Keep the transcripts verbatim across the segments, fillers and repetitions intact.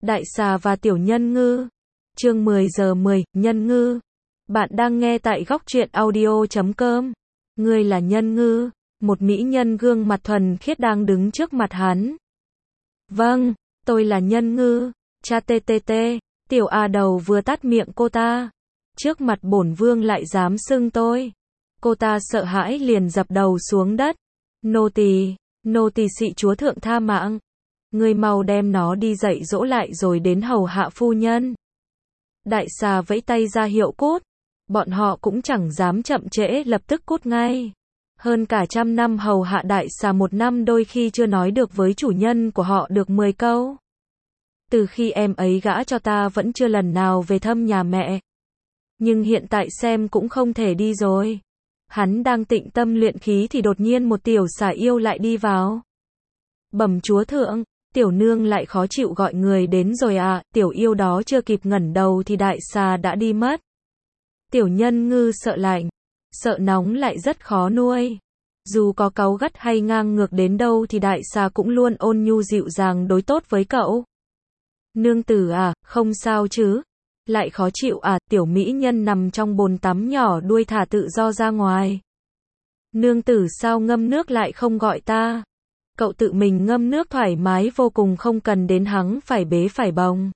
Đại xà và tiểu nhân ngư. Chương mười giờ mười, nhân ngư. Bạn đang nghe tại góc truyện audio chấm com. Ngươi là nhân ngư, một mỹ nhân gương mặt thuần khiết đang đứng trước mặt hắn. Vâng, tôi là nhân ngư, cha tê tê tê, tiểu a đầu vừa tắt miệng cô ta. Trước mặt bổn vương lại dám xưng tôi. Cô ta sợ hãi liền dập đầu xuống đất. Nô tỳ, nô tỳ xị chúa thượng tha mạng. Ngươi mau đem nó đi dạy dỗ lại rồi đến hầu hạ phu nhân. Đại xà vẫy tay ra hiệu cút. Bọn họ cũng chẳng dám chậm trễ, lập tức cút ngay. Hơn cả trăm năm hầu hạ đại xà, một năm đôi khi chưa nói được với chủ nhân của họ được mười câu. Từ khi em ấy gả cho ta vẫn chưa lần nào về thăm nhà mẹ. Nhưng hiện tại xem cũng không thể đi rồi. Hắn đang tịnh tâm luyện khí thì đột nhiên một tiểu xà yêu lại đi vào. Bẩm chúa thượng, tiểu nương lại khó chịu gọi người đến rồi à. Tiểu yêu đó chưa kịp ngẩng đầu thì đại xà đã đi mất. Tiểu nhân ngư sợ lạnh, sợ nóng lại rất khó nuôi. Dù có cáu gắt hay ngang ngược đến đâu thì đại xà cũng luôn ôn nhu dịu dàng đối tốt với cậu. Nương tử à, không sao chứ? Lại khó chịu à? Tiểu mỹ nhân nằm trong bồn tắm nhỏ đuôi thả tự do ra ngoài. Nương tử sao ngâm nước lại không gọi ta? Cậu tự mình ngâm nước thoải mái vô cùng, không cần đến hắn phải bế phải bồng.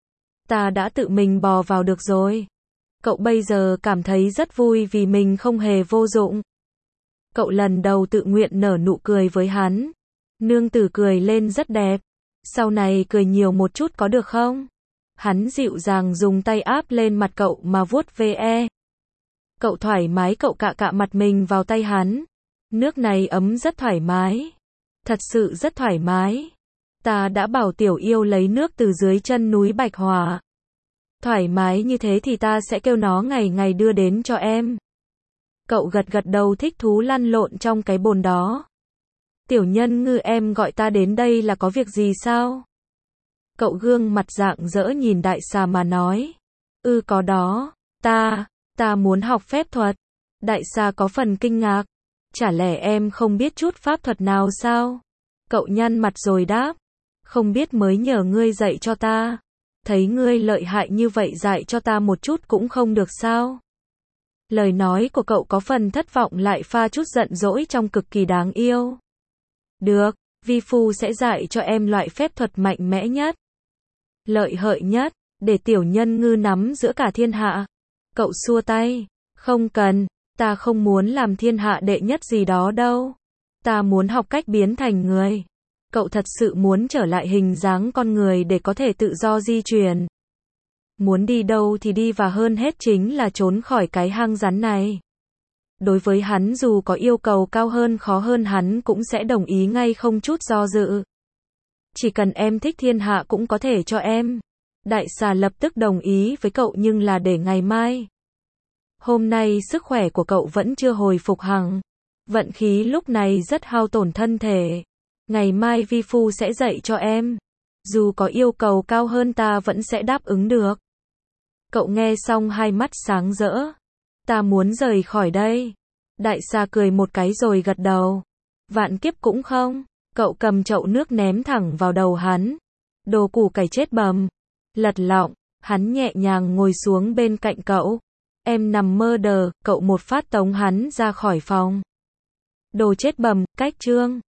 Ta đã tự mình bò vào được rồi. Cậu bây giờ cảm thấy rất vui vì mình không hề vô dụng. Cậu lần đầu tự nguyện nở nụ cười với hắn. Nương tử cười lên rất đẹp. Sau này cười nhiều một chút có được không? Hắn dịu dàng dùng tay áp lên mặt cậu mà vuốt ve. Cậu thoải mái, cậu cạ cạ mặt mình vào tay hắn. Nước này ấm rất thoải mái. Thật sự rất thoải mái. Ta đã bảo tiểu yêu lấy nước từ dưới chân núi Bạch Hỏa. Thoải mái như thế thì ta sẽ kêu nó ngày ngày đưa đến cho em. Cậu gật gật đầu thích thú lăn lộn trong cái bồn đó. Tiểu nhân ngư, em gọi ta đến đây là có việc gì sao? Cậu gương mặt rạng rỡ nhìn đại xà mà nói. Ừ có đó, ta, ta muốn học phép thuật. Đại xà có phần kinh ngạc. Chả lẽ em không biết chút pháp thuật nào sao? Cậu nhăn mặt rồi đáp. Không biết mới nhờ ngươi dạy cho ta. Thấy ngươi lợi hại như vậy dạy cho ta một chút cũng không được sao? Lời nói của cậu có phần thất vọng lại pha chút giận dỗi trong cực kỳ đáng yêu. Được, vi phu sẽ dạy cho em loại phép thuật mạnh mẽ nhất, lợi hại nhất, để tiểu nhân ngư nắm giữa cả thiên hạ. Cậu xua tay. Không cần, ta không muốn làm thiên hạ đệ nhất gì đó đâu. Ta muốn học cách biến thành người. Cậu thật sự muốn trở lại hình dáng con người để có thể tự do di chuyển. Muốn đi đâu thì đi, và hơn hết chính là trốn khỏi cái hang rắn này. Đối với hắn dù có yêu cầu cao hơn khó hơn hắn cũng sẽ đồng ý ngay không chút do dự. Chỉ cần em thích thiên hạ cũng có thể cho em. Đại xà lập tức đồng ý với cậu, nhưng là để ngày mai. Hôm nay sức khỏe của cậu vẫn chưa hồi phục hẳn. Vận khí lúc này rất hao tổn thân thể. Ngày mai vi phu sẽ dạy cho em. Dù có yêu cầu cao hơn ta vẫn sẽ đáp ứng được. Cậu nghe xong hai mắt sáng rỡ. Ta muốn rời khỏi đây. Đại xà cười một cái rồi gật đầu. Vạn kiếp cũng không. Cậu cầm chậu nước ném thẳng vào đầu hắn. Đồ củ cải chết bầm. Lật lọng, hắn nhẹ nhàng ngồi xuống bên cạnh cậu. Em nằm mơ đờ, cậu một phát tống hắn ra khỏi phòng. Đồ chết bầm, cách chương.